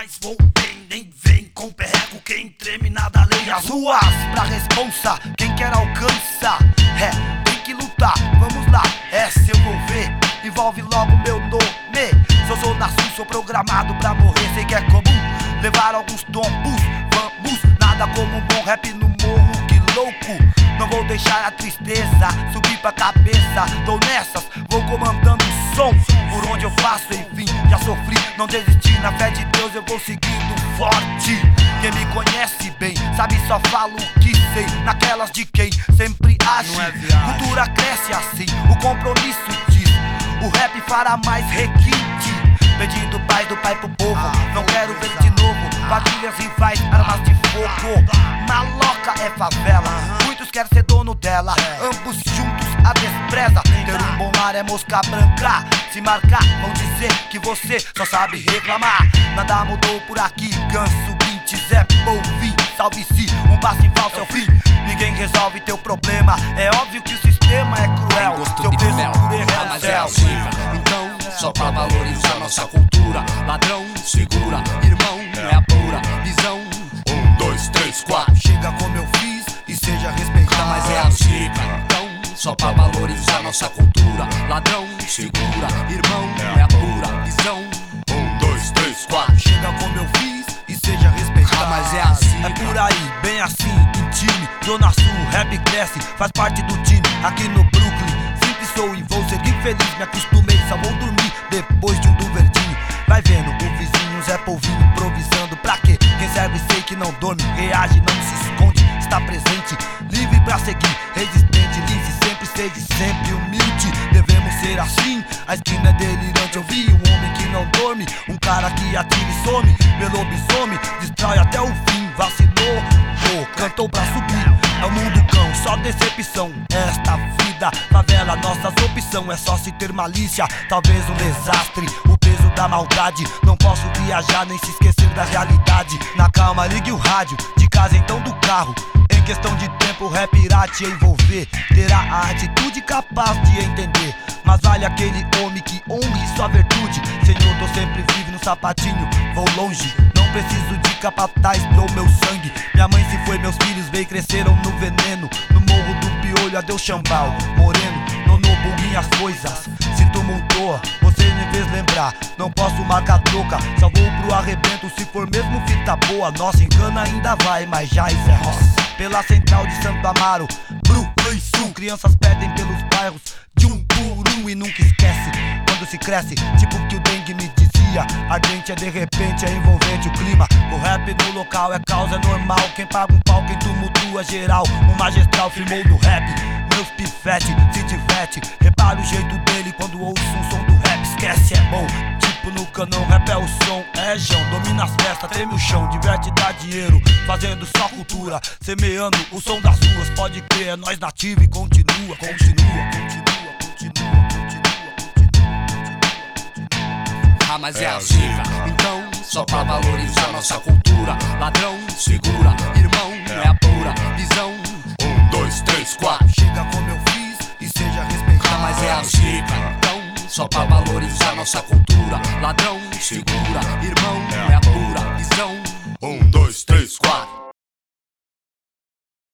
mas voltei, nem vem com perreco quem treme nada além. As ruas pra responsa, quem quer alcança. Tem que lutar, vamos lá, se eu vou ver, envolve logo meu nome. Se eu sou na sul, sou programado pra morrer. Sei que é comum levar alguns tombos, vamos, nada como um bom rap no morro, que louco. Não vou deixar a tristeza subir pra cabeça. Tô nessas, vou comandando o som. Por onde eu passo, enfim, já sofri, não desisti. Na fé de Deus eu vou seguindo forte. Quem me conhece bem, sabe só falo o que sei. Naquelas de quem sempre age. Cultura cresce assim, o compromisso diz. O rap fará mais requinte. Pedindo paz do pai pro povo, não quero ver de novo famílias rivais, armas de fogo. Maloca é favela, muitos querem ser dono dela. Ambos juntos a despreza. Ter um bom lar é mosca branca. Se marcar, vão dizer que você só sabe reclamar. Nada mudou por aqui, Ganso, Bintes, Zé Polvin. Salve-se, um passo em falso é o fim. Ninguém resolve teu problema. É óbvio que o sistema é cruel. Seu preço por erro é o céu. Então, só pra valorizar nossa cultura. Ladrão, segura, irmão, é a pura visão. 1, 2, 3, 4. Chega como eu fiz e seja respeitado. Mas é a zica. Então, só pra valorizar nossa cultura. Ladrão, segura, irmão, é a pura visão. 1, 2, 3, 4. Chega como eu fiz e seja respeitado. Mas é a zica. É por aí, bem assim, em time. Zona Sul, rap cresce, faz parte do time. Aqui no Brooklyn, simples sou e vou seguir feliz. Me acostumei, só vou dormir depois de um do verdinho. Vai vendo o vizinho Zé Polvinho improvisando. Pra quê? Quem serve sei que não dorme, reage, não se esconde, está presente, livre pra seguir, resistente, lize, sempre seja sempre humilde. Devemos ser assim, a esquina é delirante. Eu vi um homem que não dorme, um cara que atira e some. Meu lobisomem destrói até o fim. Vacilou, cantou pra subir. É o mundo cão, só decepção. Esta vida, favela, nossas opção. É só se ter malícia, talvez um desastre. O peso da maldade, não posso viajar nem se esquecer da realidade. Na calma, ligue o rádio, de casa então do carro. Em questão de tempo, o rap irá te envolver. Terá a atitude capaz de entender. Mas vale aquele homem que honre sua virtude. Senhor, tô sempre vivo no sapatinho, vou longe. Não preciso de capataz, dou meu sangue. Minha mãe se foi, meus filhos veio, cresceram no veneno. No morro do piolho, adeus Chambal. Moreno, nono, buguinho as coisas. Sinto montoa, você me fez lembrar. Não posso marcar troca, só vou pro arrebento. Se for mesmo fita boa, nossa, engana ainda vai, mas já isso é roça. Pela central de Santo Amaro, Brooklyn Sul. Crianças pedem pelos bairros de um por um e nunca esquece quando se cresce, tipo que o dengue me dizia. Ardente é de repente, é envolvente o clima. O rap no local é causa, é normal. Quem paga um pau, quem tumultua geral. O magistral firmou do rap, meus pifete se diverte. Repara o jeito dele quando ouço um som do rap. Esquece, é bom, tipo no canão, rap é o som. É Jão, domina as festas, treme o chão. Diverte, dá dinheiro, fazendo só cultura. Semeando o som das ruas, pode crer, é nós nativo e continua, continua, continua, continua, continua, continua. Mas é a zica. Então, só pra valorizar nossa cultura. Ladrão, segura, irmão, é a pura visão. 1, 2, 3, 4. Chega como eu fiz e seja respeitado. Mas é a zica. Então, só pra valorizar nossa cultura. Ladrão, segura, irmão,